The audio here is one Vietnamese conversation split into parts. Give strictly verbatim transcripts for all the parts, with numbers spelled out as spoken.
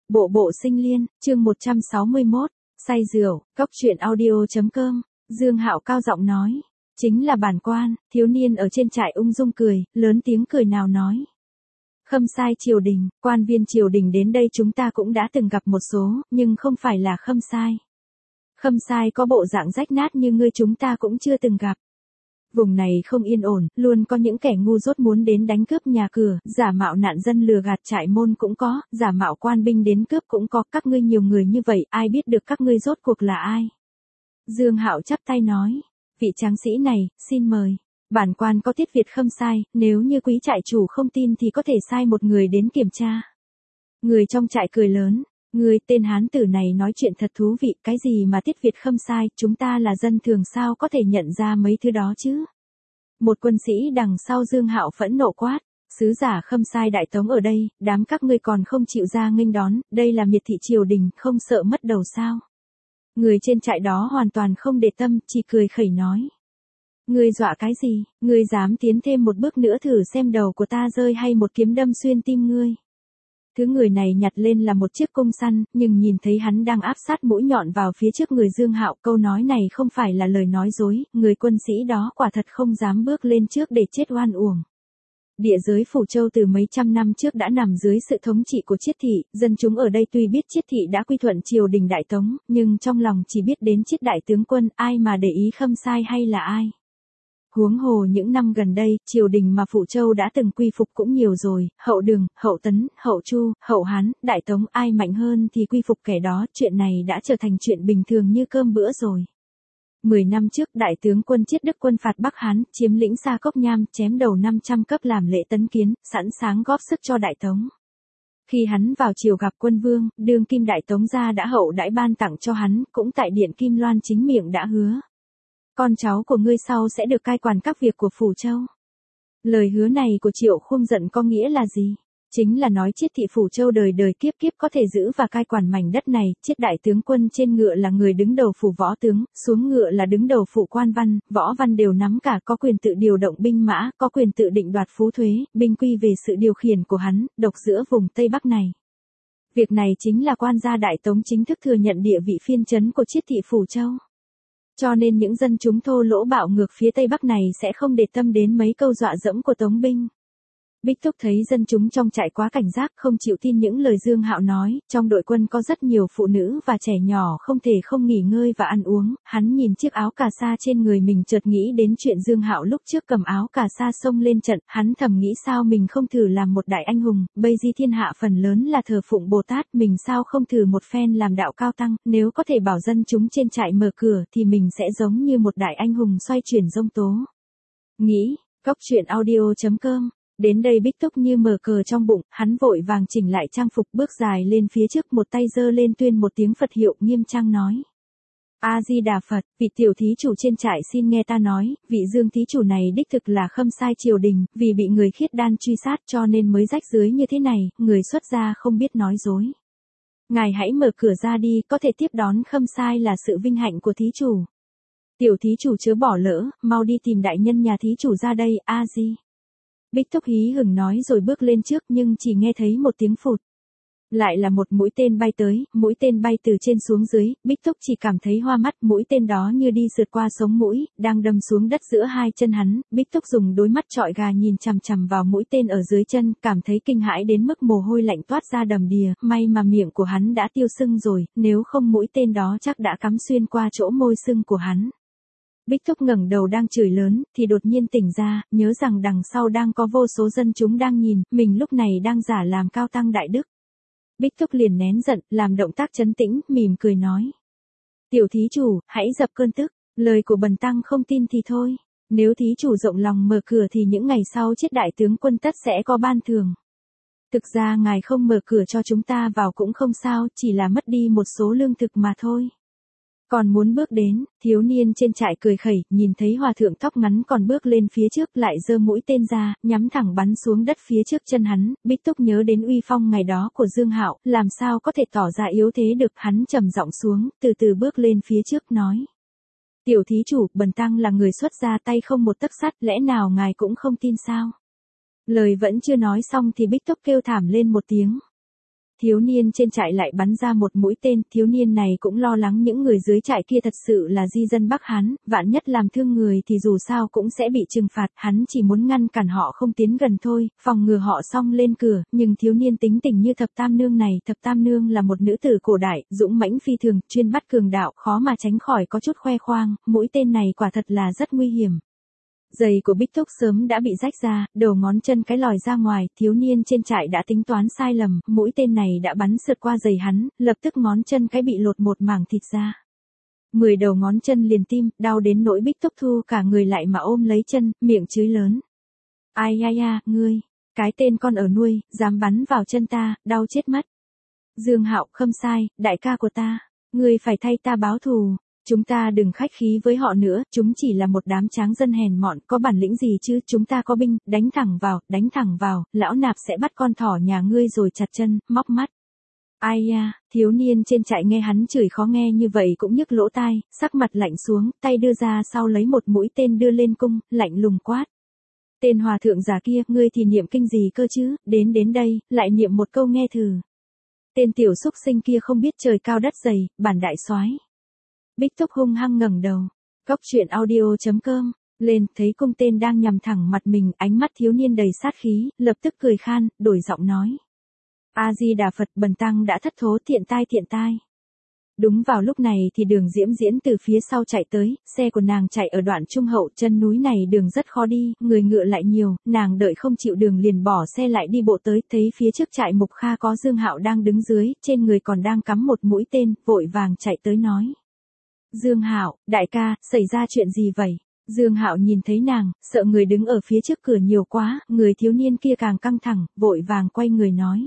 Bộ bộ sinh liên, chương một trăm sáu mươi mốt, say rượu, cóc truyện audio.com, Dương Hạo cao giọng nói. Chính là bản quan, thiếu niên ở trên trại ung dung cười, lớn tiếng cười nào nói. Khâm sai triều đình, quan viên triều đình đến đây chúng ta cũng đã từng gặp một số, nhưng không phải là khâm sai. Khâm sai có bộ dạng rách nát như ngươi chúng ta cũng chưa từng gặp. Vùng này không yên ổn, luôn có những kẻ ngu dốt muốn đến đánh cướp nhà cửa, giả mạo nạn dân lừa gạt trại môn cũng có, giả mạo quan binh đến cướp cũng có, các ngươi nhiều người như vậy, ai biết được các ngươi rốt cuộc là ai. Dương Hạo chắp tay nói, vị tráng sĩ này, xin mời. Bản quan có tiết Việt khâm sai, nếu như quý trại chủ không tin thì có thể sai một người đến kiểm tra. Người trong trại cười lớn. Người tên hán tử này nói chuyện thật thú vị, cái gì mà tiết Việt khâm sai, chúng ta là dân thường sao có thể nhận ra mấy thứ đó chứ. Một quân sĩ đằng sau Dương Hạo phẫn nộ quát, sứ giả khâm sai đại tống ở đây, đám các ngươi còn không chịu ra nghênh đón, đây là miệt thị triều đình, không sợ mất đầu sao. Người trên trại đó hoàn toàn không để tâm, chỉ cười khẩy nói. Ngươi dọa cái gì, ngươi dám tiến thêm một bước nữa thử xem đầu của ta rơi hay một kiếm đâm xuyên tim ngươi. Thứ người này nhặt lên là một chiếc cung săn, nhưng nhìn thấy hắn đang áp sát mũi nhọn vào phía trước người Dương Hạo, câu nói này không phải là lời nói dối, người quân sĩ đó quả thật không dám bước lên trước để chết oan uổng. Địa giới Phủ Châu từ mấy trăm năm trước đã nằm dưới sự thống trị của Chiết thị, dân chúng ở đây tuy biết Chiết thị đã quy thuận triều đình Đại Tống, nhưng trong lòng chỉ biết đến Chiết đại tướng quân, ai mà để ý khâm sai hay là ai. Huống hồ những năm gần đây, triều đình mà Phủ Châu đã từng quy phục cũng nhiều rồi, Hậu Đường, Hậu Tấn, Hậu Chu, Hậu Hán, Đại Tống ai mạnh hơn thì quy phục kẻ đó, chuyện này đã trở thành chuyện bình thường như cơm bữa rồi. Mười năm trước đại tướng quân Chiết Đức quân phạt Bắc Hán, chiếm lĩnh Sa Cốc Nham, chém đầu năm trăm cấp làm lễ tấn kiến, sẵn sàng góp sức cho Đại Tống. Khi hắn vào triều gặp quân vương, đương kim Đại Tống gia đã hậu đãi ban tặng cho hắn, cũng tại điện Kim Loan chính miệng đã hứa. Con cháu của ngươi sau sẽ được cai quản các việc của Phủ Châu. Lời hứa này của Triệu Khung giận có nghĩa là gì? Chính là nói Chiết thị Phủ Châu đời đời kiếp kiếp có thể giữ và cai quản mảnh đất này, Chiết đại tướng quân trên ngựa là người đứng đầu phủ võ tướng, xuống ngựa là đứng đầu phủ quan văn, võ văn đều nắm cả, có quyền tự điều động binh mã, có quyền tự định đoạt phú thuế, binh quy về sự điều khiển của hắn, độc giữa vùng Tây Bắc này. Việc này chính là quan gia Đại Tống chính thức thừa nhận địa vị phiên trấn của Chiết thị Phủ Châu. Cho nên những dân chúng thô lỗ bạo ngược phía Tây Bắc này sẽ không để tâm đến mấy câu dọa dẫm của Tống binh. Bích Thúc thấy dân chúng trong trại quá cảnh giác, không chịu tin những lời Dương Hạo nói, trong đội quân có rất nhiều phụ nữ và trẻ nhỏ không thể không nghỉ ngơi và ăn uống, hắn nhìn chiếc áo cà sa trên người mình chợt nghĩ đến chuyện Dương Hạo lúc trước cầm áo cà sa xông lên trận, hắn thầm nghĩ sao mình không thử làm một đại anh hùng, bây di thiên hạ phần lớn là thờ phụng Bồ Tát, mình sao không thử một phen làm đạo cao tăng, nếu có thể bảo dân chúng trên trại mở cửa thì mình sẽ giống như một đại anh hùng xoay chuyển dông tố. Nghĩ, cóc truyện audio.com. Đến đây Bích Túc như mở cờ trong bụng, hắn vội vàng chỉnh lại trang phục bước dài lên phía trước, một tay giơ lên tuyên một tiếng Phật hiệu, nghiêm trang nói. A-di-đà Phật, vị tiểu thí chủ trên trại xin nghe ta nói, vị Dương thí chủ này đích thực là khâm sai triều đình, vì bị người khiết đan truy sát cho nên mới rách rưới như thế này, người xuất gia không biết nói dối. Ngài hãy mở cửa ra đi, có thể tiếp đón khâm sai là sự vinh hạnh của thí chủ. Tiểu thí chủ chớ bỏ lỡ, mau đi tìm đại nhân nhà thí chủ ra đây, A-di. Bích Thúc hí hửng nói rồi bước lên trước nhưng chỉ nghe thấy một tiếng phụt. Lại là một mũi tên bay tới, mũi tên bay từ trên xuống dưới, Bích Thúc chỉ cảm thấy hoa mắt, mũi tên đó như đi sượt qua sống mũi, đang đâm xuống đất giữa hai chân hắn, Bích Thúc dùng đôi mắt trọi gà nhìn chằm chằm vào mũi tên ở dưới chân, cảm thấy kinh hãi đến mức mồ hôi lạnh toát ra đầm đìa, may mà miệng của hắn đã tiêu sưng rồi, nếu không mũi tên đó chắc đã cắm xuyên qua chỗ môi sưng của hắn. Bích Thúc ngẩng đầu đang chửi lớn, thì đột nhiên tỉnh ra, nhớ rằng đằng sau đang có vô số dân chúng đang nhìn, mình lúc này đang giả làm cao tăng đại đức. Bích Thúc liền nén giận, làm động tác trấn tĩnh, mỉm cười nói. Tiểu thí chủ, hãy dập cơn tức, lời của bần tăng không tin thì thôi, nếu thí chủ rộng lòng mở cửa thì những ngày sau Chiết đại tướng quân tất sẽ có ban thưởng. Thực ra ngài không mở cửa cho chúng ta vào cũng không sao, chỉ là mất đi một số lương thực mà thôi. Còn muốn bước đến, thiếu niên trên trại cười khẩy, nhìn thấy hòa thượng tóc ngắn còn bước lên phía trước lại giơ mũi tên ra, nhắm thẳng bắn xuống đất phía trước chân hắn, Bích Túc nhớ đến uy phong ngày đó của Dương Hạo, làm sao có thể tỏ ra yếu thế được, hắn trầm giọng xuống, từ từ bước lên phía trước nói. Tiểu thí chủ, bần tăng là người xuất gia tay không một tấc sắt, lẽ nào ngài cũng không tin sao? Lời vẫn chưa nói xong thì Bích Túc kêu thảm lên một tiếng. Thiếu niên trên trại lại bắn ra một mũi tên, thiếu niên này cũng lo lắng những người dưới trại kia thật sự là di dân Bắc Hán, vạn nhất làm thương người thì dù sao cũng sẽ bị trừng phạt, hắn chỉ muốn ngăn cản họ không tiến gần thôi, phòng ngừa họ xông lên cửa, nhưng thiếu niên tính tình như Thập Tam Nương này, Thập Tam Nương là một nữ tử cổ đại, dũng mãnh phi thường, chuyên bắt cường đạo, khó mà tránh khỏi có chút khoe khoang, mũi tên này quả thật là rất nguy hiểm. Giày của Bích Thúc sớm đã bị rách ra, đầu ngón chân cái lòi ra ngoài, thiếu niên trên trại đã tính toán sai lầm, mũi tên này đã bắn sượt qua giày hắn, lập tức ngón chân cái bị lột một mảng thịt ra. Mười đầu ngón chân liền tim, đau đến nỗi Bích Thúc thu cả người lại mà ôm lấy chân, miệng chửi lớn. Ai ya ya, ngươi, cái tên con ở nuôi, dám bắn vào chân ta, đau chết mất. Dương Hạo, không sai, đại ca của ta, ngươi phải thay ta báo thù. Chúng ta đừng khách khí với họ nữa, chúng chỉ là một đám tráng dân hèn mọn, có bản lĩnh gì chứ, chúng ta có binh, đánh thẳng vào, đánh thẳng vào, lão nạp sẽ bắt con thỏ nhà ngươi rồi chặt chân, móc mắt. Ai ya, thiếu niên trên trại nghe hắn chửi khó nghe như vậy cũng nhức lỗ tai, sắc mặt lạnh xuống, tay đưa ra sau lấy một mũi tên đưa lên cung, lạnh lùng quát. Tên hòa thượng già kia, ngươi thì niệm kinh gì cơ chứ, đến đến đây, lại niệm một câu nghe thử. Tên tiểu xúc sinh kia không biết trời cao đất dày, bản đại soái. Bích Thúc hung hăng ngẩng đầu. Cốc truyện audio chấm com. Lên, thấy cung tên đang nhằm thẳng mặt mình, ánh mắt thiếu niên đầy sát khí, lập tức cười khan, đổi giọng nói. A-di-đà Phật, bần tăng đã thất thố, thiện tai thiện tai. Đúng vào lúc này thì Đường Diễm Diễn từ phía sau chạy tới, xe của nàng chạy ở đoạn trung hậu, chân núi này đường rất khó đi, người ngựa lại nhiều, nàng đợi không chịu đường liền bỏ xe lại đi bộ tới, thấy phía trước trại Mục Kha có Dương Hạo đang đứng dưới, trên người còn đang cắm một mũi tên, vội vàng chạy tới nói. Dương Hạo, đại ca, xảy ra chuyện gì vậy? Dương Hạo nhìn thấy nàng, sợ người đứng ở phía trước cửa nhiều quá, người thiếu niên kia càng căng thẳng, vội vàng quay người nói.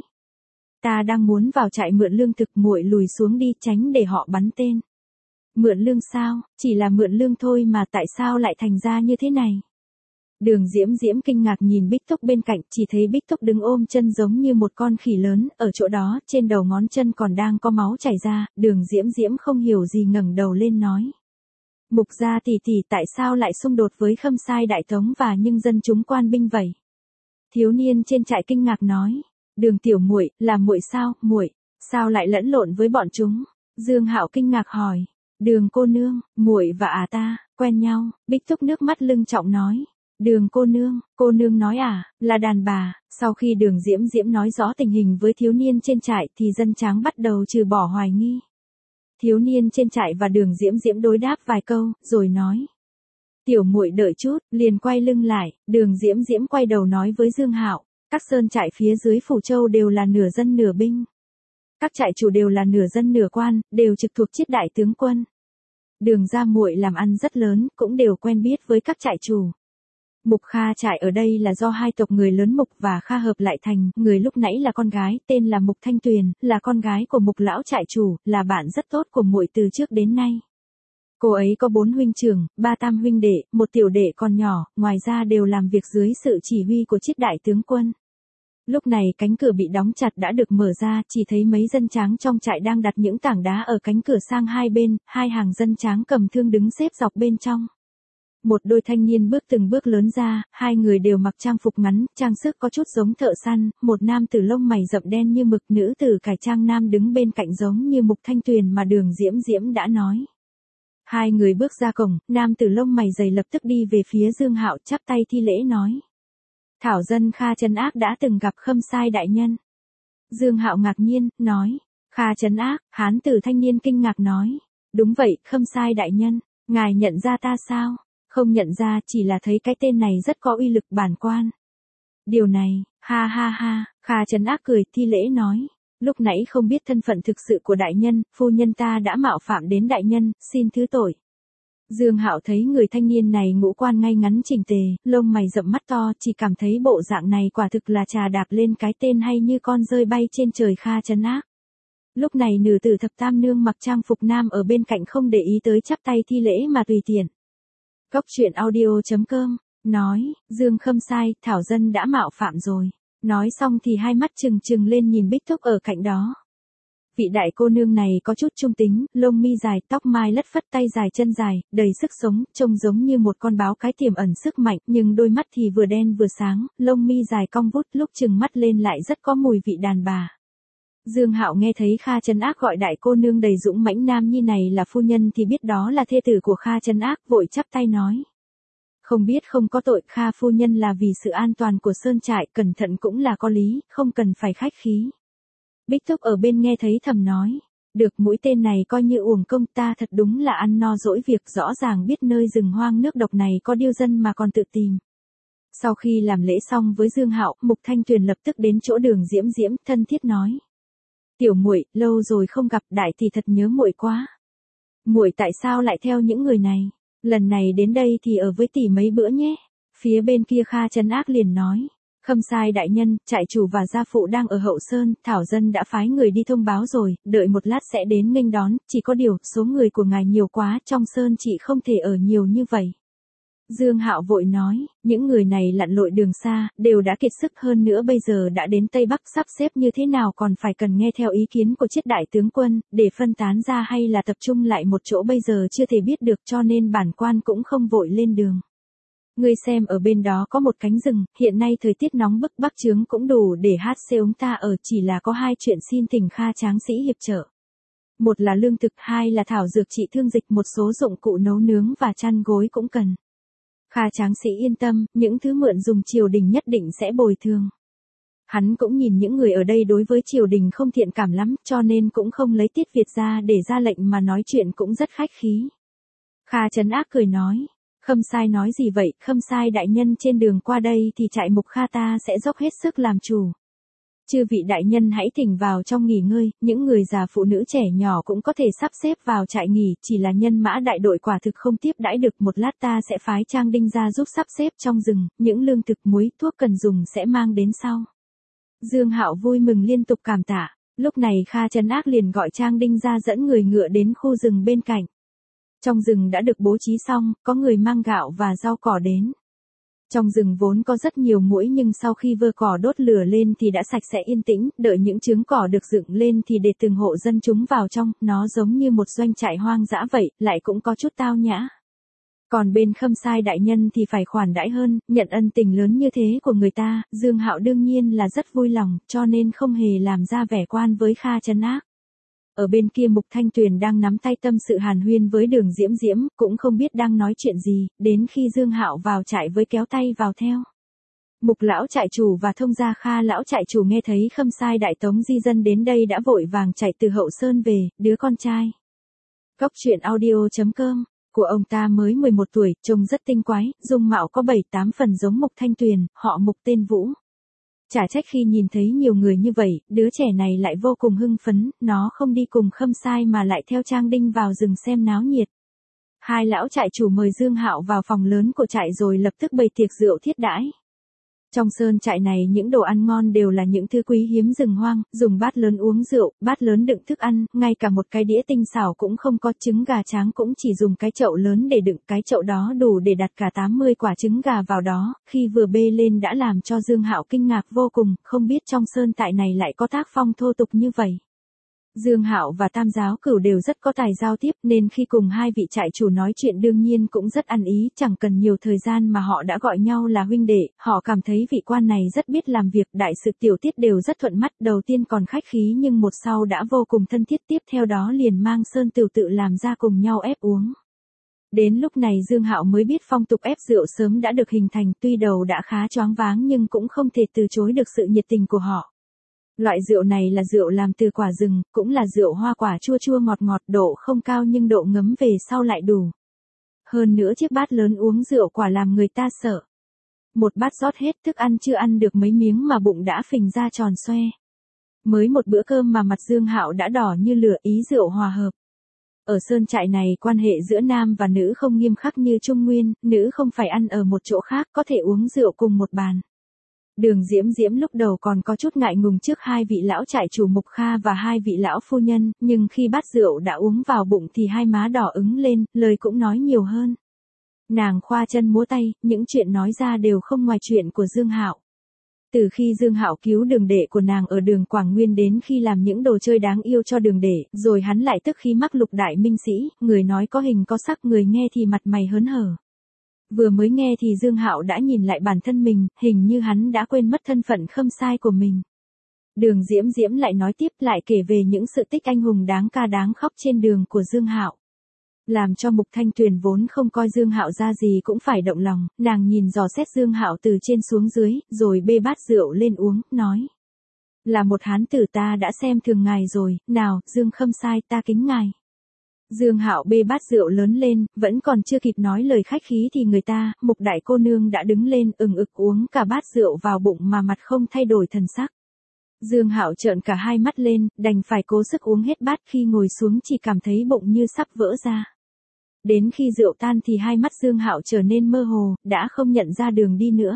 Ta đang muốn vào trại mượn lương thực, muội lùi xuống đi, tránh để họ bắn tên. Mượn lương sao? Chỉ là mượn lương thôi mà tại sao lại thành ra như thế này? Đường Diễm Diễm kinh ngạc nhìn Bích Thúc bên cạnh, chỉ thấy Bích Thúc đứng ôm chân giống như một con khỉ lớn, ở chỗ đó, trên đầu ngón chân còn đang có máu chảy ra, Đường Diễm Diễm không hiểu gì ngẩng đầu lên nói. Mục gia tỷ tỷ tại sao lại xung đột với Khâm Sai Đại Tống và những dân chúng quan binh vậy? Thiếu niên trên trại kinh ngạc nói. Đường tiểu muội, là muội sao, muội, sao lại lẫn lộn với bọn chúng? Dương Hạo kinh ngạc hỏi. Đường cô nương, muội và à ta, quen nhau, Bích Thúc nước mắt lưng trọng nói. Đường cô nương, cô nương nói à, là đàn bà. Sau khi Đường Diễm Diễm nói rõ tình hình với thiếu niên trên trại thì dân tráng bắt đầu trừ bỏ hoài nghi. Thiếu niên trên trại và Đường Diễm Diễm đối đáp vài câu, rồi nói. Tiểu muội đợi chút, liền quay lưng lại, Đường Diễm Diễm quay đầu nói với Dương Hạo. Các sơn trại phía dưới Phủ Châu đều là nửa dân nửa binh. Các trại chủ đều là nửa dân nửa quan, đều trực thuộc Chiết đại tướng quân. Đường gia muội làm ăn rất lớn, cũng đều quen biết với các trại chủ. Mục Kha trại ở đây là do hai tộc người lớn Mục và Kha hợp lại thành, người lúc nãy là con gái, tên là Mục Thanh Tuyền, là con gái của Mục lão trại chủ, là bạn rất tốt của muội từ trước đến nay. Cô ấy có bốn huynh trưởng, ba tam huynh đệ, một tiểu đệ còn nhỏ, ngoài ra đều làm việc dưới sự chỉ huy của Chiết đại tướng quân. Lúc này cánh cửa bị đóng chặt đã được mở ra, chỉ thấy mấy dân tráng trong trại đang đặt những tảng đá ở cánh cửa sang hai bên, hai hàng dân tráng cầm thương đứng xếp dọc bên trong. Một đôi thanh niên bước từng bước lớn ra, hai người đều mặc trang phục ngắn, trang sức có chút giống thợ săn, một nam tử lông mày rậm đen như mực, nữ tử cải trang nam đứng bên cạnh giống như Mục Thanh Tuyền mà Đường Diễm Diễm đã nói. Hai người bước ra cổng, nam tử lông mày dày lập tức đi về phía Dương Hạo chắp tay thi lễ nói. Thảo dân Kha Trấn Ác đã từng gặp Khâm Sai đại nhân. Dương Hạo ngạc nhiên, nói. Kha Trấn Ác, hán tử thanh niên kinh ngạc nói. Đúng vậy, Khâm Sai đại nhân, ngài nhận ra ta sao? Không nhận ra, chỉ là thấy cái tên này rất có uy lực bản quan. Điều này, ha ha ha, Kha Trấn Ác cười, thi lễ nói. Lúc nãy không biết thân phận thực sự của đại nhân, phu nhân ta đã mạo phạm đến đại nhân, xin thứ tội. Dương Hạo thấy người thanh niên này ngũ quan ngay ngắn chỉnh tề, lông mày rậm mắt to, chỉ cảm thấy bộ dạng này quả thực là trà đạp lên cái tên hay như con rơi bay trên trời Kha Trấn Ác. Lúc này nữ tử Thập Tam Nương mặc trang phục nam ở bên cạnh không để ý tới chắp tay thi lễ mà tùy tiện. Cốc truyện audio chấm com, nói, Dương Khâm Sai, Thảo dân đã mạo phạm rồi. Nói xong thì hai mắt trừng trừng lên nhìn Bích Thúc ở cạnh đó. Vị đại cô nương này có chút trung tính, lông mi dài, tóc mai lất phất, tay dài chân dài, đầy sức sống, trông giống như một con báo cái tiềm ẩn sức mạnh, nhưng đôi mắt thì vừa đen vừa sáng, lông mi dài cong vút, lúc trừng mắt lên lại rất có mùi vị đàn bà. Dương Hạo nghe thấy Kha Trấn Ác gọi đại cô nương đầy dũng mãnh nam nhi này là phu nhân thì biết đó là thê tử của Kha Trấn Ác, vội chắp tay nói. Không biết không có tội, Kha phu nhân là vì sự an toàn của sơn trại, cẩn thận cũng là có lý, không cần phải khách khí. Bích Thúc ở bên nghe thấy thầm nói. Được, mũi tên này coi như uổng công, ta thật đúng là ăn no dỗi việc, rõ ràng biết nơi rừng hoang nước độc này có điêu dân mà còn tự tìm. Sau khi làm lễ xong với Dương Hạo, Mục Thanh Tuyền lập tức đến chỗ Đường Diễm Diễm, thân thiết nói. Tiểu muội, lâu rồi không gặp, đại thì thật nhớ muội quá. Muội tại sao lại theo những người này? Lần này đến đây thì ở với tỷ mấy bữa nhé. Phía bên kia Kha Trấn Ác liền nói. Khâm sai đại nhân, trại chủ và gia phụ đang ở hậu sơn, thảo dân đã phái người đi thông báo rồi, đợi một lát sẽ đến nghênh đón, chỉ có điều, số người của ngài nhiều quá, trong sơn chị không thể ở nhiều như vậy. Dương Hạo vội nói, những người này lặn lội đường xa, đều đã kiệt sức, hơn nữa bây giờ đã đến Tây Bắc, sắp xếp như thế nào còn phải cần nghe theo ý kiến của Chiết đại tướng quân, để phân tán ra hay là tập trung lại một chỗ bây giờ chưa thể biết được, cho nên bản quan cũng không vội lên đường. Ngươi xem ở bên đó có một cánh rừng, hiện nay thời tiết nóng bức, bắc chướng cũng đủ để hát xê ống ta ở, chỉ là có hai chuyện xin thỉnh Kha tráng sĩ hiệp trợ. Một là lương thực, hai là thảo dược trị thương dịch, một số dụng cụ nấu nướng và chăn gối cũng cần. Kha tráng sĩ yên tâm, những thứ mượn dùng triều đình nhất định sẽ bồi thường. Hắn cũng nhìn những người ở đây đối với triều đình không thiện cảm lắm, cho nên cũng không lấy tiết Việt ra để ra lệnh mà nói chuyện cũng rất khách khí. Kha Trấn Ác cười nói. Khâm sai nói gì vậy, khâm sai đại nhân trên đường qua đây thì trại Mục Kha ta sẽ dốc hết sức làm chủ. Chư vị đại nhân hãy thỉnh vào trong nghỉ ngơi, những người già phụ nữ trẻ nhỏ cũng có thể sắp xếp vào trại nghỉ, chỉ là nhân mã đại đội quả thực không tiếp đãi được, một lát ta sẽ phái Trang Đinh ra giúp sắp xếp trong rừng, những lương thực muối thuốc cần dùng sẽ mang đến sau. Dương Hạo vui mừng liên tục cảm tạ, lúc này Kha Trấn Ác liền gọi Trang Đinh ra dẫn người ngựa đến khu rừng bên cạnh. Trong rừng đã được bố trí xong, có người mang gạo và rau cỏ đến. Trong rừng vốn có rất nhiều muỗi nhưng sau khi vơ cỏ đốt lửa lên thì đã sạch sẽ yên tĩnh, đợi những trứng cỏ được dựng lên thì để từng hộ dân chúng vào trong, nó giống như một doanh trại hoang dã vậy, lại cũng có chút tao nhã. Còn bên Khâm sai đại nhân thì phải khoản đãi hơn, nhận ân tình lớn như thế của người ta, Dương Hạo đương nhiên là rất vui lòng, cho nên không hề làm ra vẻ quan với Kha Trấn Ác. Ở bên kia Mục Thanh Tuyền đang nắm tay tâm sự hàn huyên với Đường Diễm Diễm, cũng không biết đang nói chuyện gì, đến khi Dương Hạo vào trại với kéo tay vào theo. Mục lão trại chủ và thông gia Kha lão trại chủ nghe thấy Khâm sai đại tống di dân đến đây đã vội vàng chạy từ hậu sơn về, đứa con trai. Cốc truyện audio chấm com của ông ta mới mười một tuổi, trông rất tinh quái, dung mạo có bảy tám phần giống Mục Thanh Tuyền, họ Mục tên Vũ. Chả trách khi nhìn thấy nhiều người như vậy, đứa trẻ này lại vô cùng hưng phấn, nó không đi cùng Khâm sai mà lại theo Trang Đinh vào rừng xem náo nhiệt. Hai lão trại chủ mời Dương Hạo vào phòng lớn của trại rồi lập tức bày tiệc rượu thiết đãi. Trong sơn trại này những đồ ăn ngon đều là những thứ quý hiếm rừng hoang, dùng bát lớn uống rượu, bát lớn đựng thức ăn, ngay cả một cái đĩa tinh xảo cũng không có, trứng gà tráng cũng chỉ dùng cái chậu lớn để đựng, cái chậu đó đủ để đặt cả tám mươi quả trứng gà vào đó, khi vừa bê lên đã làm cho Dương Hạo kinh ngạc vô cùng, không biết trong sơn trại này lại có tác phong thô tục như vậy. Dương Hạo và Tam Giáo Cửu đều rất có tài giao tiếp nên khi cùng hai vị trại chủ nói chuyện đương nhiên cũng rất ăn ý, chẳng cần nhiều thời gian mà họ đã gọi nhau là huynh đệ, họ cảm thấy vị quan này rất biết làm việc, đại sự tiểu tiết đều rất thuận mắt, đầu tiên còn khách khí nhưng một sau đã vô cùng thân thiết, tiếp theo đó liền mang sơn tửu tự làm ra cùng nhau ép uống. Đến lúc này Dương Hạo mới biết phong tục ép rượu sớm đã được hình thành, tuy đầu đã khá choáng váng nhưng cũng không thể từ chối được sự nhiệt tình của họ. Loại rượu này là rượu làm từ quả rừng, cũng là rượu hoa quả chua chua ngọt ngọt, độ không cao nhưng độ ngấm về sau lại đủ. Hơn nữa chiếc bát lớn uống rượu quả làm người ta sợ. Một bát rót hết, thức ăn chưa ăn được mấy miếng mà bụng đã phình ra tròn xoe. Mới một bữa cơm mà mặt Dương Hạo đã đỏ như lửa, ý rượu hòa hợp. Ở sơn trại này quan hệ giữa nam và nữ không nghiêm khắc như Trung Nguyên, nữ không phải ăn ở một chỗ khác, có thể uống rượu cùng một bàn. Đường Diễm Diễm lúc đầu còn có chút ngại ngùng trước hai vị lão trại chủ Mục Kha và hai vị lão phu nhân, nhưng khi bát rượu đã uống vào bụng thì hai má đỏ ứng lên, lời cũng nói nhiều hơn. Nàng khoa chân múa tay, những chuyện nói ra đều không ngoài chuyện của Dương Hạo. Từ khi Dương Hạo cứu đường đệ của nàng ở đường Quảng Nguyên đến khi làm những đồ chơi đáng yêu cho đường đệ, rồi hắn lại tức khi mắc lục đại minh sĩ, người nói có hình có sắc, người nghe thì mặt mày hớn hở. Vừa mới nghe thì Dương Hạo đã nhìn lại bản thân mình, hình như hắn đã quên mất thân phận khâm sai của mình. Đường Diễm Diễm lại nói tiếp, lại kể về những sự tích anh hùng đáng ca đáng khóc trên đường của Dương Hạo. Làm cho Mục Thanh Tuyền vốn không coi Dương Hạo ra gì cũng phải động lòng, nàng nhìn dò xét Dương Hạo từ trên xuống dưới, rồi bê bát rượu lên uống, nói. Là một hán tử ta đã xem thường ngài rồi, nào, Dương Khâm Sai ta kính ngài. Dương Hạo bê bát rượu lớn lên, vẫn còn chưa kịp nói lời khách khí thì người ta, Mục đại cô nương đã đứng lên ừng ực uống cả bát rượu vào bụng mà mặt không thay đổi thần sắc. Dương Hạo trợn cả hai mắt lên, đành phải cố sức uống hết bát, khi ngồi xuống chỉ cảm thấy bụng như sắp vỡ ra. Đến khi rượu tan thì hai mắt Dương Hạo trở nên mơ hồ, đã không nhận ra đường đi nữa.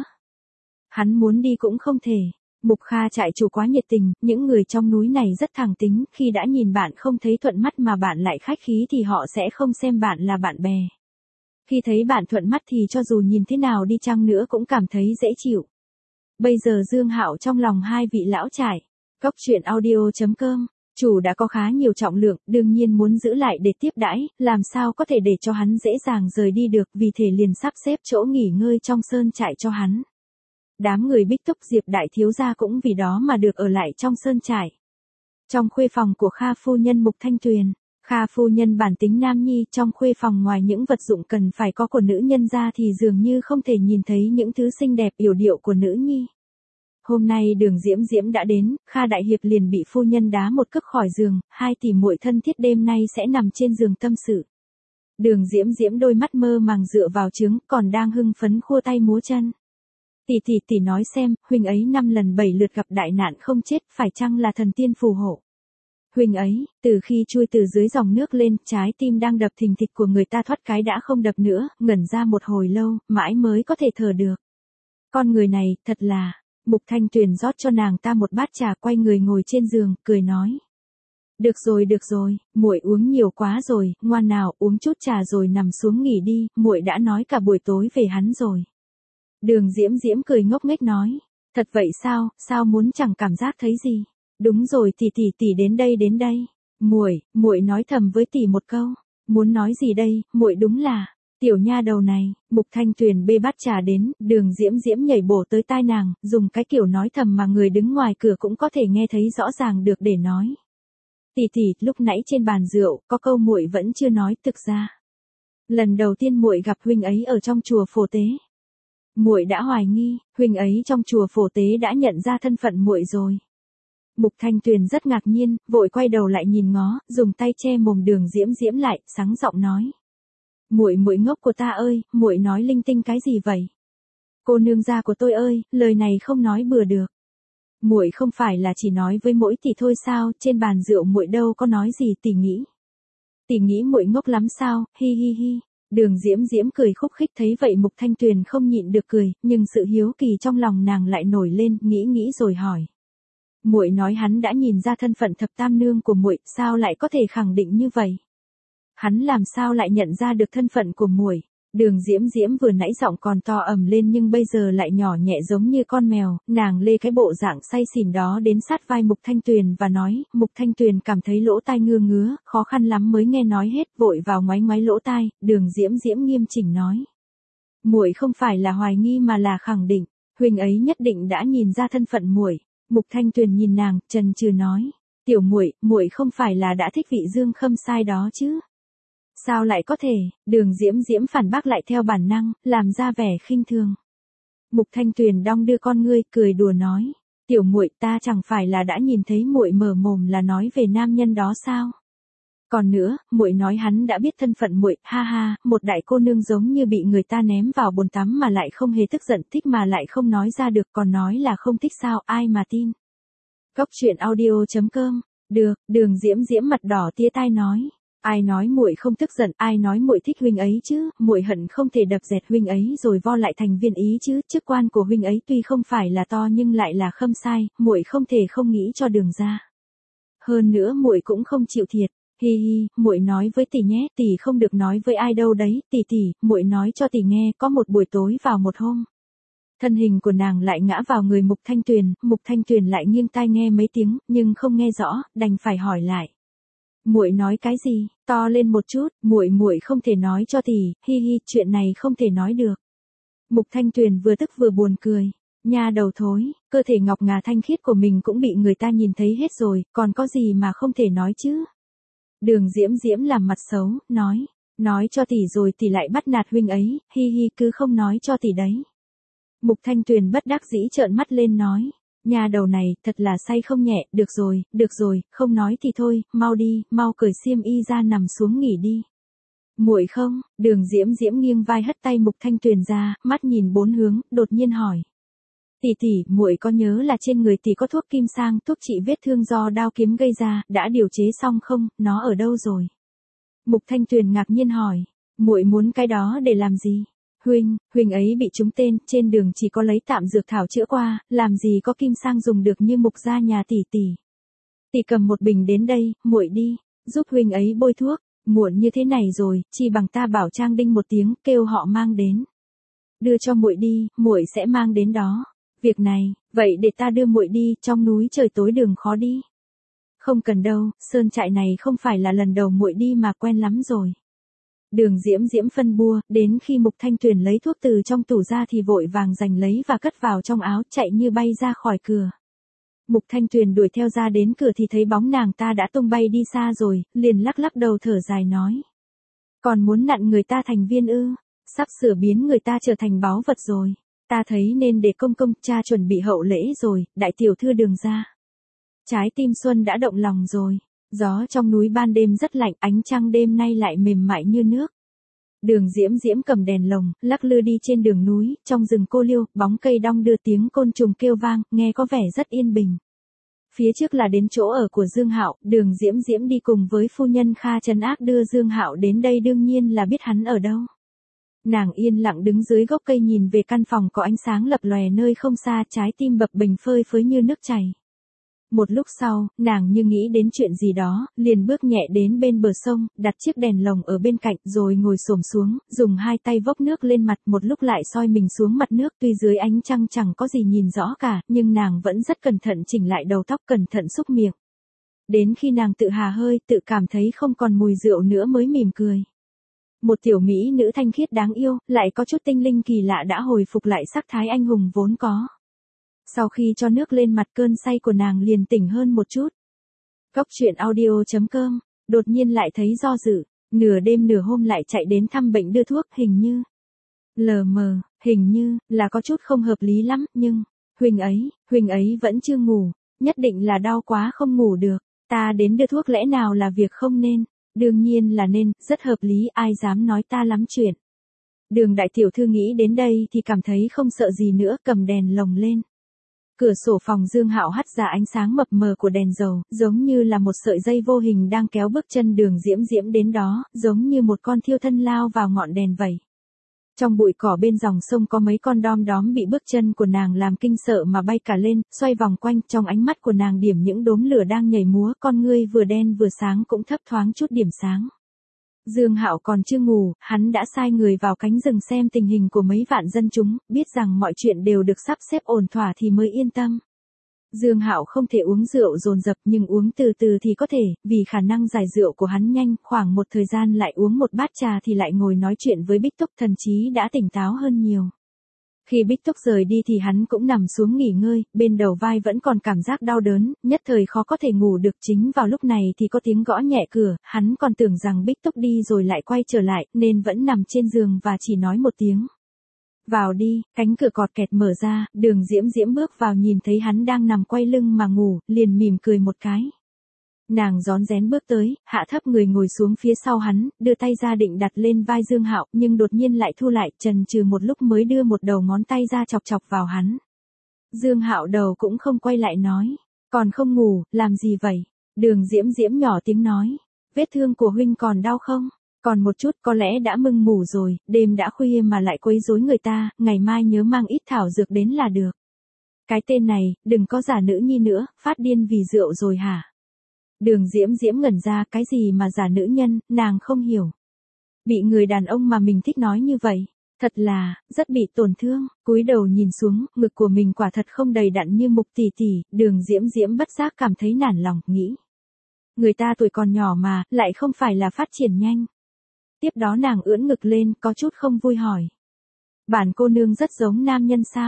Hắn muốn đi cũng không thể. Mục Kha trại chủ quá nhiệt tình, những người trong núi này rất thẳng tính, khi đã nhìn bạn không thấy thuận mắt mà bạn lại khách khí thì họ sẽ không xem bạn là bạn bè. Khi thấy bạn thuận mắt thì cho dù nhìn thế nào đi chăng nữa cũng cảm thấy dễ chịu. Bây giờ Dương Hạo trong lòng hai vị lão trại. Cốc truyện audio chấm com, chủ đã có khá nhiều trọng lượng, đương nhiên muốn giữ lại để tiếp đãi, làm sao có thể để cho hắn dễ dàng rời đi được, vì thế liền sắp xếp chỗ nghỉ ngơi trong sơn trại cho hắn. Đám người Bích Túc Diệp đại thiếu gia cũng vì đó mà được ở lại trong sơn trại. Trong khuê phòng của Kha phu nhân Mục Thanh Tuyền, Kha phu nhân bản tính nam nhi, trong khuê phòng ngoài những vật dụng cần phải có của nữ nhân ra thì dường như không thể nhìn thấy những thứ xinh đẹp yểu điệu của nữ nhi. Hôm nay Đường Diễm Diễm đã đến, Kha đại hiệp liền bị phu nhân đá một cước khỏi giường, hai tỷ muội thân thiết đêm nay sẽ nằm trên giường tâm sự. Đường Diễm Diễm đôi mắt mơ màng dựa vào trứng, còn đang hưng phấn khua tay múa chân. Tỷ tỷ tỷ nói xem, huynh ấy năm lần bảy lượt gặp đại nạn không chết, phải chăng là thần tiên phù hộ? Huynh ấy, từ khi chui từ dưới dòng nước lên, trái tim đang đập thình thịch của người ta thoát cái đã không đập nữa, ngẩn ra một hồi lâu, mãi mới có thể thở được. Con người này, thật là... Mục Thanh Tuyền rót cho nàng ta một bát trà, quay người ngồi trên giường, cười nói. Được rồi được rồi, muội uống nhiều quá rồi, ngoan nào, uống chút trà rồi nằm xuống nghỉ đi, muội đã nói cả buổi tối về hắn rồi. Đường Diễm Diễm cười ngốc nghếch nói, thật vậy sao, sao muốn chẳng cảm giác thấy gì? Đúng rồi, tỷ tỷ tỷ đến đây đến đây. Muội, muội nói thầm với tỷ một câu. Muốn nói gì đây, muội đúng là tiểu nha đầu này. Mục Thanh Tuyền bê bát trà đến, Đường Diễm Diễm nhảy bổ tới tai nàng, dùng cái kiểu nói thầm mà người đứng ngoài cửa cũng có thể nghe thấy rõ ràng được để nói. Tỷ tỷ, lúc nãy trên bàn rượu, có câu muội vẫn chưa nói, thực ra lần đầu tiên muội gặp huynh ấy ở trong chùa Phổ Tế. Muội đã hoài nghi, huynh ấy trong chùa Phổ Tế đã nhận ra thân phận muội rồi. Mục Thanh Tuyền rất ngạc nhiên, vội quay đầu lại nhìn ngó, dùng tay che mồm Đường Diễm Diễm lại, sáng giọng nói: "Muội muội ngốc của ta ơi, muội nói linh tinh cái gì vậy? Cô nương gia của tôi ơi, lời này không nói bừa được. Muội không phải là chỉ nói với mỗi tỷ thôi sao, trên bàn rượu muội đâu có nói gì, tỷ nghĩ. Tỷ nghĩ muội ngốc lắm sao, hi hi hi." Đường Diễm Diễm cười khúc khích, thấy vậy Mục Thanh Tuyền không nhịn được cười, nhưng sự hiếu kỳ trong lòng nàng lại nổi lên, nghĩ nghĩ rồi hỏi: "Muội nói hắn đã nhìn ra thân phận thập tam nương của muội, sao lại có thể khẳng định như vậy? Hắn làm sao lại nhận ra được thân phận của muội?" Đường Diễm Diễm vừa nãy giọng còn to ầm lên nhưng bây giờ lại nhỏ nhẹ giống như con mèo, nàng lê cái bộ dạng say xỉn đó đến sát vai Mục Thanh Tuyền và nói. Mục Thanh Tuyền cảm thấy lỗ tai ngứa ngứa, khó khăn lắm mới nghe nói hết, vội vào ngoáy ngoáy lỗ tai. Đường Diễm Diễm nghiêm chỉnh nói: "Muội không phải là hoài nghi mà là khẳng định, huynh ấy nhất định đã nhìn ra thân phận muội." Mục Thanh Tuyền nhìn nàng, chần chừ nói: "Tiểu muội, muội không phải là đã thích vị Dương Khâm Sai đó chứ?" "Sao lại có thể?" Đường Diễm Diễm phản bác lại theo bản năng, làm ra vẻ khinh thường. Mục Thanh Tuyền đong đưa con ngươi, cười đùa nói: "Tiểu muội, ta chẳng phải là đã nhìn thấy muội mở mồm là nói về nam nhân đó sao? Còn nữa, muội nói hắn đã biết thân phận muội, ha ha, một đại cô nương giống như bị người ta ném vào bồn tắm mà lại không hề tức giận, thích mà lại không nói ra được, còn nói là không thích sao, ai mà tin." Cốc truyện audio chấm com. Được, Đường Diễm Diễm mặt đỏ tía tai nói: "Ai nói muội không tức giận, ai nói muội thích huynh ấy chứ, muội hận không thể đập dẹt huynh ấy rồi vo lại thành viên ý chứ, chức quan của huynh ấy tuy không phải là to nhưng lại là Khâm Sai, muội không thể không nghĩ cho Đường gia. Hơn nữa muội cũng không chịu thiệt. Hi hi, muội nói với tỷ nhé, tỷ không được nói với ai đâu đấy, tỷ tỷ, muội nói cho tỷ nghe, có một buổi tối vào một hôm." Thân hình của nàng lại ngã vào người Mục Thanh Tuyền, Mục Thanh Tuyền lại nghiêng tai nghe mấy tiếng, nhưng không nghe rõ, đành phải hỏi lại: "Muội nói cái gì?" To lên một chút, "Muội muội không thể nói cho tỷ, hi hi, chuyện này không thể nói được." Mục Thanh Tuyền vừa tức vừa buồn cười, Nha đầu thối, cơ thể ngọc ngà thanh khiết của mình cũng bị người ta nhìn thấy hết rồi, còn có gì mà không thể nói chứ. Đường Diễm Diễm làm mặt xấu, nói, nói cho tỷ rồi tỷ lại bắt nạt huynh ấy, hi hi cứ không nói cho tỷ đấy. Mục Thanh Tuyền bất đắc dĩ trợn mắt lên nói, nhà đầu này thật là say không nhẹ, được rồi, được rồi, không nói thì thôi, mau đi, mau cởi xiêm y ra nằm xuống nghỉ đi. Muội không, Đường Diễm Diễm nghiêng vai hất tay Mục Thanh Tuyền ra, mắt nhìn bốn hướng, đột nhiên hỏi. Tỷ tỷ, muội có nhớ là trên người tỷ có thuốc kim sang, thuốc trị vết thương do đao kiếm gây ra, đã điều chế xong không, nó ở đâu rồi? Mục Thanh Tuyền ngạc nhiên hỏi, muội muốn cái đó để làm gì? Huynh, huynh ấy bị trúng tên, trên đường chỉ có lấy tạm dược thảo chữa qua, làm gì có kim sang dùng được như mục gia nhà tỷ tỷ. Tỷ cầm một bình đến đây, muội đi, giúp huynh ấy bôi thuốc, muộn như thế này rồi, chỉ bằng ta bảo Trang Đinh một tiếng, kêu họ mang đến. Đưa cho muội đi, muội sẽ mang đến đó. Việc này, vậy để ta đưa muội đi, trong núi trời tối đường khó đi. Không cần đâu, sơn trại này không phải là lần đầu muội đi mà quen lắm rồi. Đường Diễm Diễm phân bua, đến khi Mục Thanh Tuyền lấy thuốc từ trong tủ ra thì vội vàng giành lấy và cất vào trong áo, chạy như bay ra khỏi cửa. Mục Thanh Tuyền đuổi theo ra đến cửa thì thấy bóng nàng ta đã tung bay đi xa rồi, liền lắc lắc đầu thở dài nói. Còn muốn nặn người ta thành viên ư, sắp sửa biến người ta trở thành báu vật rồi. Ta thấy nên để công công cha chuẩn bị hậu lễ rồi, đại tiểu thư Đường ra. Trái tim Xuân đã động lòng rồi. Gió trong núi ban đêm rất lạnh, ánh trăng đêm nay lại mềm mại như nước. Đường Diễm Diễm cầm đèn lồng, lắc lư đi trên đường núi, trong rừng cô liêu, bóng cây đong đưa tiếng côn trùng kêu vang, nghe có vẻ rất yên bình. Phía trước là đến chỗ ở của Dương Hạo, Đường Diễm Diễm đi cùng với phu nhân Kha Trấn Ác đưa Dương Hạo đến đây đương nhiên là biết hắn ở đâu. Nàng yên lặng đứng dưới gốc cây nhìn về căn phòng có ánh sáng lập lòe nơi không xa, trái tim bập bềnh phơi phới như nước chảy. Một lúc sau, nàng như nghĩ đến chuyện gì đó, liền bước nhẹ đến bên bờ sông, đặt chiếc đèn lồng ở bên cạnh rồi ngồi xổm xuống, dùng hai tay vốc nước lên mặt, một lúc lại soi mình xuống mặt nước, tuy dưới ánh trăng chẳng có gì nhìn rõ cả, nhưng nàng vẫn rất cẩn thận chỉnh lại đầu tóc, cẩn thận xúc miệng. Đến khi nàng tự hà hơi, tự cảm thấy không còn mùi rượu nữa mới mỉm cười. Một tiểu mỹ nữ thanh khiết đáng yêu, lại có chút tinh linh kỳ lạ đã hồi phục lại sắc thái anh hùng vốn có. Sau khi cho nước lên mặt, cơn say của nàng liền tỉnh hơn một chút. Cốc truyện audio chấm com, đột nhiên lại thấy do dự, nửa đêm nửa hôm lại chạy đến thăm bệnh đưa thuốc, hình như, lờ mờ, hình như, là có chút không hợp lý lắm, nhưng, huynh ấy, huynh ấy vẫn chưa ngủ, nhất định là đau quá không ngủ được, ta đến đưa thuốc lẽ nào là việc không nên, đương nhiên là nên, rất hợp lý, ai dám nói ta lắm chuyện. Đường đại tiểu thư nghĩ đến đây thì cảm thấy không sợ gì nữa, cầm đèn lồng lên. Cửa sổ phòng Dương Hạo hắt ra ánh sáng mập mờ của đèn dầu, giống như là một sợi dây vô hình đang kéo bước chân Đường Diễm Diễm đến đó, giống như một con thiêu thân lao vào ngọn đèn vậy. Trong bụi cỏ bên dòng sông có mấy con đom đóm bị bước chân của nàng làm kinh sợ mà bay cả lên, xoay vòng quanh, trong ánh mắt của nàng điểm những đốm lửa đang nhảy múa, con ngươi vừa đen vừa sáng cũng thấp thoáng chút điểm sáng. Dương Hạo còn chưa ngủ, hắn đã sai người vào cánh rừng xem tình hình của mấy vạn dân chúng, biết rằng mọi chuyện đều được sắp xếp ổn thỏa thì mới yên tâm. Dương Hạo không thể uống rượu dồn dập nhưng uống từ từ thì có thể, vì khả năng giải rượu của hắn nhanh, khoảng một thời gian lại uống một bát trà thì lại ngồi nói chuyện với Bích Túc, thần chí đã tỉnh táo hơn nhiều. Khi Bích Túc rời đi thì hắn cũng nằm xuống nghỉ ngơi, bên đầu vai vẫn còn cảm giác đau đớn, nhất thời khó có thể ngủ được. Chính vào lúc này thì có tiếng gõ nhẹ cửa, hắn còn tưởng rằng Bích Túc đi rồi lại quay trở lại, nên vẫn nằm trên giường và chỉ nói một tiếng. Vào đi, cánh cửa cọt kẹt mở ra, Đường Diễm Diễm bước vào nhìn thấy hắn đang nằm quay lưng mà ngủ, liền mỉm cười một cái. Nàng rón rén bước tới, hạ thấp người ngồi xuống phía sau hắn, đưa tay ra định đặt lên vai Dương Hạo, nhưng đột nhiên lại thu lại, chần chừ một lúc mới đưa một đầu ngón tay ra chọc chọc vào hắn. Dương Hạo đầu cũng không quay lại nói, còn không ngủ, làm gì vậy? Đường Diễm Diễm nhỏ tiếng nói, vết thương của huynh còn đau không? Còn một chút, có lẽ đã mưng mủ rồi, đêm đã khuya mà lại quấy rối người ta, ngày mai nhớ mang ít thảo dược đến là được. Cái tên này, đừng có giả nữ nhi nữa, phát điên vì rượu rồi hả? Đường Diễm Diễm ngẩn ra, cái gì mà giả nữ nhân, nàng không hiểu. Bị người đàn ông mà mình thích nói như vậy, thật là, rất bị tổn thương, cúi đầu nhìn xuống, ngực của mình quả thật không đầy đặn như Mục tỷ tỷ, Đường Diễm Diễm bất giác cảm thấy nản lòng, nghĩ. Người ta tuổi còn nhỏ mà, lại không phải là phát triển nhanh. Tiếp đó nàng ưỡn ngực lên, có chút không vui hỏi. Bản cô nương rất giống nam nhân sao?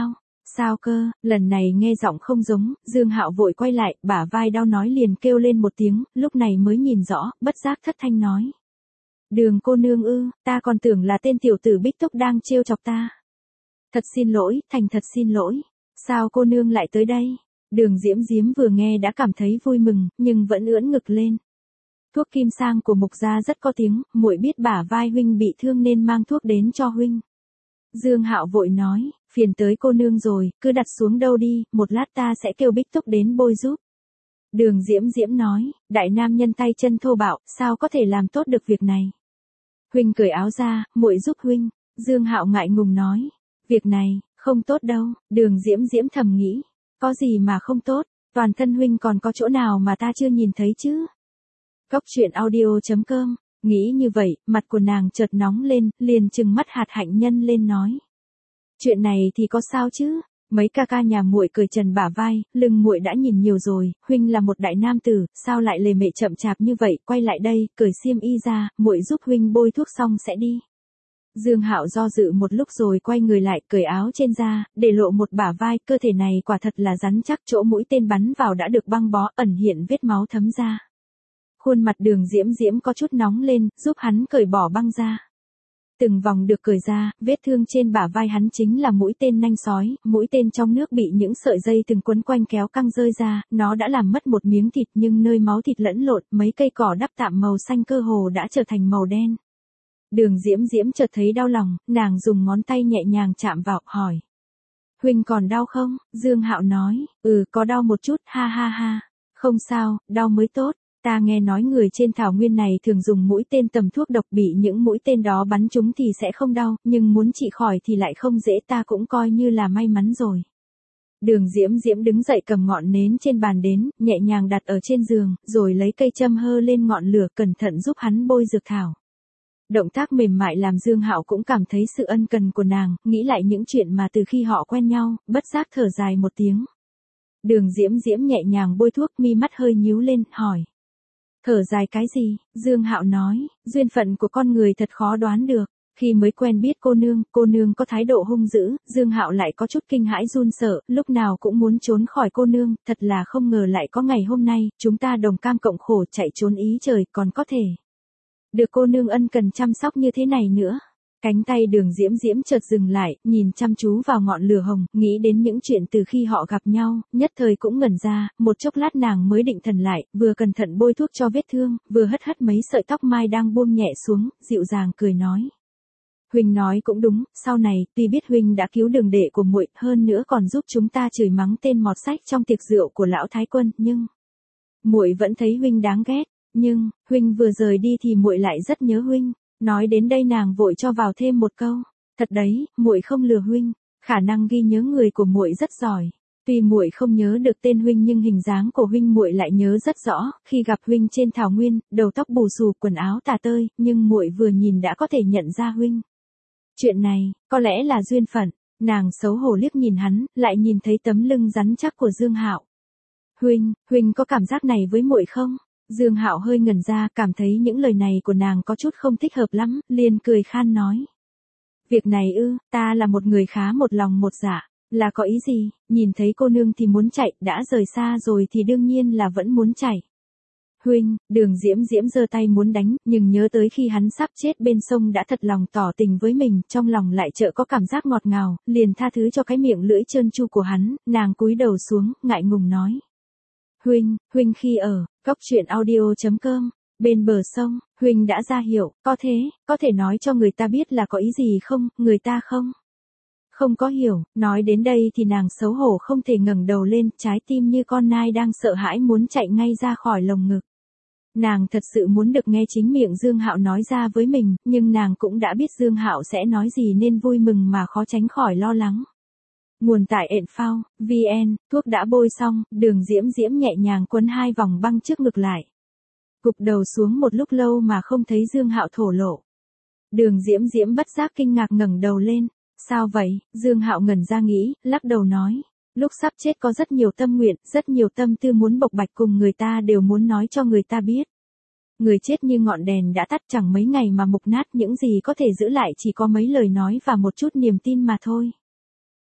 Sao cơ, lần này nghe giọng không giống, Dương Hạo vội quay lại, bả vai đau nói liền kêu lên một tiếng, lúc này mới nhìn rõ, bất giác thất thanh nói. Đường cô nương ư, ta còn tưởng là tên tiểu tử Bích Túc đang trêu chọc ta. Thật xin lỗi, thành thật xin lỗi. Sao cô nương lại tới đây? Đường Diễm Diễm vừa nghe đã cảm thấy vui mừng, nhưng vẫn ưỡn ngực lên. Thuốc kim sang của Mục gia rất có tiếng, muội biết bả vai huynh bị thương nên mang thuốc đến cho huynh. Dương Hạo vội nói, phiền tới cô nương rồi, cứ đặt xuống đâu đi, một lát ta sẽ kêu Bích Túc đến bôi giúp. Đường Diễm Diễm nói, đại nam nhân tay chân thô bạo, sao có thể làm tốt được việc này. Huynh cởi áo ra, muội giúp huynh. Dương Hạo ngại ngùng nói, việc này, không tốt đâu. Đường Diễm Diễm thầm nghĩ, có gì mà không tốt, toàn thân huynh còn có chỗ nào mà ta chưa nhìn thấy chứ. Cốc truyện audio chấm com, nghĩ như vậy, mặt của nàng chợt nóng lên, liền trừng mắt hạt hạnh nhân lên nói. Chuyện này thì có sao chứ, mấy ca ca nhà muội cười trần bả vai, lưng muội đã nhìn nhiều rồi, huynh là một đại nam tử, sao lại lề mệ chậm chạp như vậy, quay lại đây, cởi xiêm y ra, muội giúp huynh bôi thuốc xong sẽ đi. Dương Hạo do dự một lúc rồi quay người lại, cởi áo trên ra, để lộ một bả vai, cơ thể này quả thật là rắn chắc, chỗ mũi tên bắn vào đã được băng bó, ẩn hiện vết máu thấm ra. Khuôn mặt Đường Diễm Diễm có chút nóng lên, giúp hắn cởi bỏ băng ra. Từng vòng được cởi ra, vết thương trên bả vai hắn chính là mũi tên nanh sói, mũi tên trong nước bị những sợi dây từng quấn quanh kéo căng rơi ra, nó đã làm mất một miếng thịt nhưng nơi máu thịt lẫn lộn, mấy cây cỏ đắp tạm màu xanh cơ hồ đã trở thành màu đen. Đường Diễm Diễm chợt thấy đau lòng, nàng dùng ngón tay nhẹ nhàng chạm vào, hỏi. Huynh còn đau không? Dương Hạo nói, ừ có đau một chút, ha ha ha. Không sao, đau mới tốt. Ta nghe nói người trên thảo nguyên này thường dùng mũi tên tầm thuốc độc, bị những mũi tên đó bắn trúng thì sẽ không đau, nhưng muốn trị khỏi thì lại không dễ, ta cũng coi như là may mắn rồi. Đường Diễm Diễm đứng dậy cầm ngọn nến trên bàn đến, nhẹ nhàng đặt ở trên giường, rồi lấy cây châm hơ lên ngọn lửa, cẩn thận giúp hắn bôi dược thảo. Động tác mềm mại làm Dương Hạo cũng cảm thấy sự ân cần của nàng, nghĩ lại những chuyện mà từ khi họ quen nhau, bất giác thở dài một tiếng. Đường Diễm Diễm nhẹ nhàng bôi thuốc, mi mắt hơi nhíu lên, hỏi. Thở dài cái gì? Dương Hạo nói, duyên phận của con người thật khó đoán được. Khi mới quen biết cô nương, cô nương có thái độ hung dữ, Dương Hạo lại có chút kinh hãi run sợ, lúc nào cũng muốn trốn khỏi cô nương, thật là không ngờ lại có ngày hôm nay, chúng ta đồng cam cộng khổ chạy trốn ý trời, còn có thể được cô nương ân cần chăm sóc như thế này nữa. Cánh tay Đường Diễm Diễm chợt dừng lại, nhìn chăm chú vào ngọn lửa hồng, nghĩ đến những chuyện từ khi họ gặp nhau, nhất thời cũng ngẩn ra, một chốc lát nàng mới định thần lại, vừa cẩn thận bôi thuốc cho vết thương, vừa hất hất mấy sợi tóc mai đang buông nhẹ xuống, dịu dàng cười nói. Huynh nói cũng đúng, sau này, tuy biết huynh đã cứu đường đệ của muội, hơn nữa còn giúp chúng ta chửi mắng tên mọt sách trong tiệc rượu của lão thái quân, nhưng muội vẫn thấy huynh đáng ghét, nhưng huynh vừa rời đi thì muội lại rất nhớ huynh. Nói đến đây nàng vội cho vào thêm một câu, thật đấy, muội không lừa huynh, khả năng ghi nhớ người của muội rất giỏi. Tuy muội không nhớ được tên huynh nhưng hình dáng của huynh muội lại nhớ rất rõ, khi gặp huynh trên thảo nguyên, đầu tóc bù xù, quần áo tả tơi, nhưng muội vừa nhìn đã có thể nhận ra huynh. Chuyện này, có lẽ là duyên phận. Nàng xấu hổ liếc nhìn hắn, lại nhìn thấy tấm lưng rắn chắc của Dương Hạo. Huynh, huynh có cảm giác này với muội không? Dương Hạo hơi ngẩn ra, cảm thấy những lời này của nàng có chút không thích hợp lắm, liền cười khan nói. Việc này ư, ta là một người khá một lòng một dạ, là có ý gì, nhìn thấy cô nương thì muốn chạy, đã rời xa rồi thì đương nhiên là vẫn muốn chạy. Huynh, Đường Diễm Diễm giơ tay muốn đánh, nhưng nhớ tới khi hắn sắp chết bên sông đã thật lòng tỏ tình với mình, trong lòng lại chợt có cảm giác ngọt ngào, liền tha thứ cho cái miệng lưỡi trơn tru của hắn, nàng cúi đầu xuống, ngại ngùng nói. Huynh, huynh khi ở, cốc truyện audio chấm com, bên bờ sông, huynh đã ra hiệu, có thế, có thể nói cho người ta biết là có ý gì không, người ta không? Không có hiểu, nói đến đây thì nàng xấu hổ không thể ngẩng đầu lên, trái tim như con nai đang sợ hãi muốn chạy ngay ra khỏi lồng ngực. Nàng thật sự muốn được nghe chính miệng Dương Hạo nói ra với mình, nhưng nàng cũng đã biết Dương Hạo sẽ nói gì nên vui mừng mà khó tránh khỏi lo lắng. Nguồn tại ện phao, vn, thuốc đã bôi xong, Đường Diễm Diễm nhẹ nhàng quấn hai vòng băng trước ngực lại. Gục đầu xuống một lúc lâu mà không thấy Dương Hạo thổ lộ. Đường Diễm Diễm bất giác kinh ngạc ngẩng đầu lên. Sao vậy? Dương Hạo ngẩn ra nghĩ, lắc đầu nói. Lúc sắp chết có rất nhiều tâm nguyện, rất nhiều tâm tư muốn bộc bạch cùng người ta đều muốn nói cho người ta biết. Người chết như ngọn đèn đã tắt chẳng mấy ngày mà mục nát, những gì có thể giữ lại chỉ có mấy lời nói và một chút niềm tin mà thôi.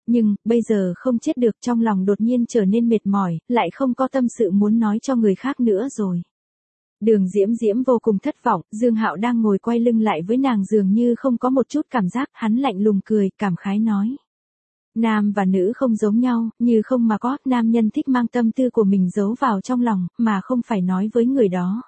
nhưng, bây giờ không chết được, trong lòng đột nhiên trở nên mệt mỏi, lại không có tâm sự muốn nói cho người khác nữa rồi. Đường Diễm Diễm vô cùng thất vọng, Dương Hạo đang ngồi quay lưng lại với nàng dường như không có một chút cảm giác, hắn lạnh lùng cười, cảm khái nói. Nam và nữ không giống nhau, như không mà có, nam nhân thích mang tâm tư của mình giấu vào trong lòng, mà không phải nói với người đó.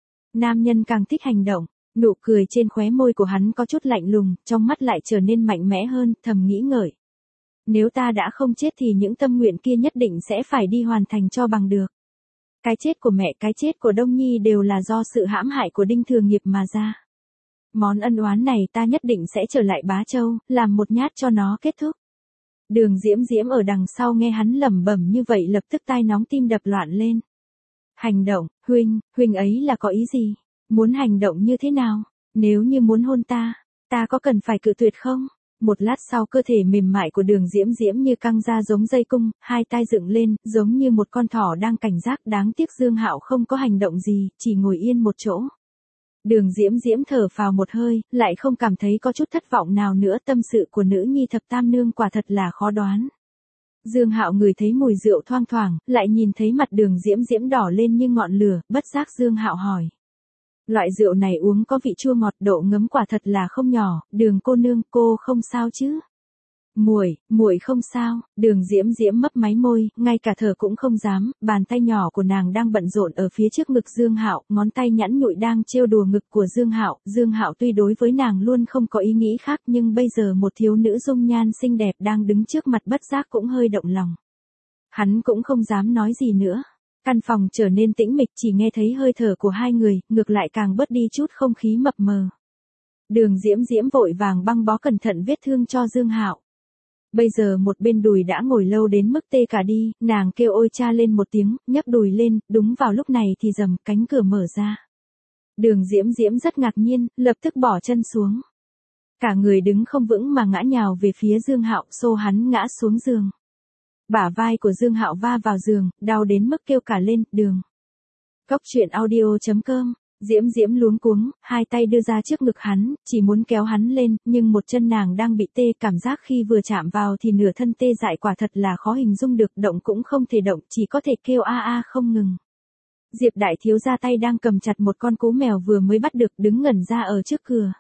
Nam nhân càng thích hành động, nụ cười trên khóe môi của hắn có chút lạnh lùng, trong mắt lại trở nên mạnh mẽ hơn, thầm nghĩ ngợi. Nếu ta đã không chết thì những tâm nguyện kia nhất định sẽ phải đi hoàn thành cho bằng được. Cái chết của mẹ, cái chết của Đông Nhi đều là do sự hãm hại của Đinh Thừa Nghiệp mà ra. Món ân oán này ta nhất định sẽ trở lại Bá Châu, làm một nhát cho nó kết thúc. Đường Diễm Diễm ở đằng sau nghe hắn lẩm bẩm như vậy lập tức tai nóng tim đập loạn lên. Hành động, huynh, huynh ấy là có ý gì? Muốn hành động như thế nào? Nếu như muốn hôn ta, ta có cần phải cự tuyệt không? Một lát sau cơ thể mềm mại của Đường Diễm Diễm như căng ra giống dây cung, hai tai dựng lên, giống như một con thỏ đang cảnh giác, đáng tiếc Dương Hạo không có hành động gì, chỉ ngồi yên một chỗ. Đường Diễm Diễm thở phào một hơi, lại không cảm thấy có chút thất vọng nào nữa, tâm sự của nữ nhi thập tam nương quả thật là khó đoán. Dương Hạo ngửi thấy mùi rượu thoang thoảng, lại nhìn thấy mặt Đường Diễm Diễm đỏ lên như ngọn lửa, bất giác Dương Hạo hỏi. Loại rượu này uống có vị chua ngọt, độ ngấm quả thật là không nhỏ, Đường cô nương, cô không sao chứ? Muội, muội không sao. Đường Diễm Diễm mấp máy môi, ngay cả thở cũng không dám, bàn tay nhỏ của nàng đang bận rộn ở phía trước ngực Dương Hạo, ngón tay nhẵn nhụi đang trêu đùa ngực của Dương Hạo. Dương Hạo tuy đối với nàng luôn không có ý nghĩ khác, nhưng bây giờ một thiếu nữ dung nhan xinh đẹp đang đứng trước mặt bất giác cũng hơi động lòng. Hắn cũng không dám nói gì nữa. Căn phòng trở nên tĩnh mịch, chỉ nghe thấy hơi thở của hai người, ngược lại càng bớt đi chút không khí mập mờ. Đường Diễm Diễm vội vàng băng bó cẩn thận vết thương cho Dương Hạo. Bây giờ một bên đùi đã ngồi lâu đến mức tê cả đi, nàng kêu ôi cha lên một tiếng, nhấc đùi lên, đúng vào lúc này thì rầm, cánh cửa mở ra. Đường Diễm Diễm rất ngạc nhiên, lập tức bỏ chân xuống. Cả người đứng không vững mà ngã nhào về phía Dương Hạo, xô hắn ngã xuống giường. Bả vai của Dương Hạo va vào giường, đau đến mức kêu cả lên, đường. Cốc truyện audio chấm com. Diễm Diễm luống cuống, hai tay đưa ra trước ngực hắn, chỉ muốn kéo hắn lên, nhưng một chân nàng đang bị tê, cảm giác khi vừa chạm vào thì nửa thân tê dại, quả thật là khó hình dung được, động cũng không thể động, chỉ có thể kêu a a không ngừng. Diệp đại thiếu gia tay đang cầm chặt một con cú mèo vừa mới bắt được, đứng ngẩn ra ở trước cửa.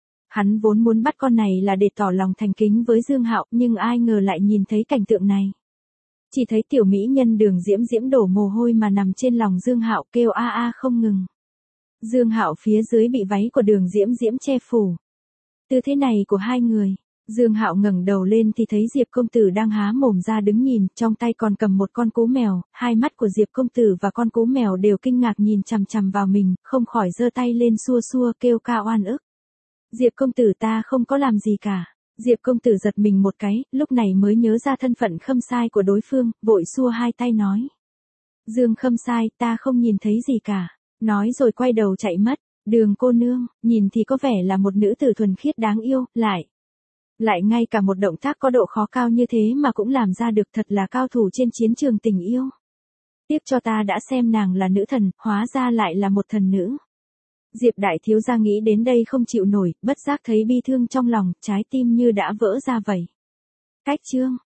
Hắn vốn muốn bắt con này là để tỏ lòng thành kính với Dương Hạo, nhưng ai ngờ lại nhìn thấy cảnh tượng này. Chỉ thấy tiểu mỹ nhân Đường Diễm Diễm đổ mồ hôi mà nằm trên lòng Dương Hạo, kêu a a không ngừng. Dương Hạo phía dưới bị váy của Đường Diễm Diễm che phủ. Tư thế này của hai người, Dương Hạo ngẩng đầu lên thì thấy Diệp công tử đang há mồm ra đứng nhìn, trong tay còn cầm một con cú mèo, hai mắt của Diệp công tử và con cú mèo đều kinh ngạc nhìn chằm chằm vào mình, không khỏi giơ tay lên xua xua kêu ca oan ức. Diệp công tử, ta không có làm gì cả. Diệp công tử giật mình một cái, lúc này mới nhớ ra thân phận Khâm Sai của đối phương, vội xua hai tay nói. Dương Khâm Sai, ta không nhìn thấy gì cả. Nói rồi quay đầu chạy mất. Đường cô nương, nhìn thì có vẻ là một nữ tử thuần khiết đáng yêu, lại. Lại ngay cả một động tác có độ khó cao như thế mà cũng làm ra được, thật là cao thủ trên chiến trường tình yêu. Tiếp cho ta đã xem nàng là nữ thần, hóa ra lại là một thần nữ. Diệp đại thiếu gia nghĩ đến đây không chịu nổi, bất giác thấy bi thương trong lòng, trái tim như đã vỡ ra vậy. Cách chương